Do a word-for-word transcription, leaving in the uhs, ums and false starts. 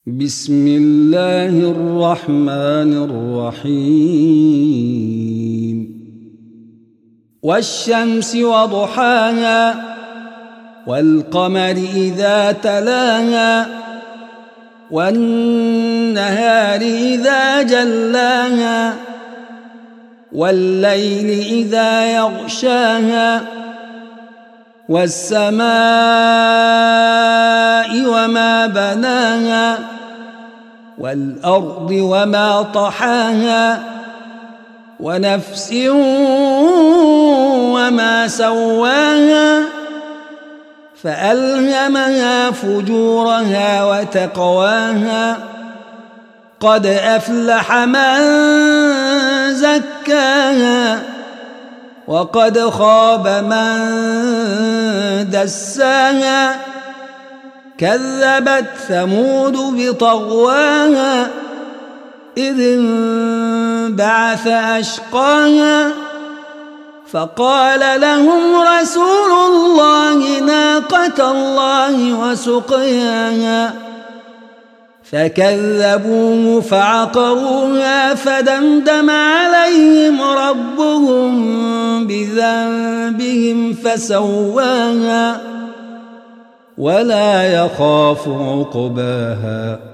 بسم الله الرحمن الرحيم والشمس وضحاها والقمر إذا تلاها والنهار إذا جلاها والليل إذا يغشاها والسماء وما بناها والأرض وما طحاها ونفس وما سواها فألهمها فجورها وتقواها قد أفلح من زكاها وقد خاب من دساها كذبت ثمود بطغواها إذ انبعث أشقاها فقال لهم رسول الله ناقة الله وسقياها فكذبوه فعقروها فدمدم عليهم ربهم بذنبهم فسواها ولا يخاف عقباها.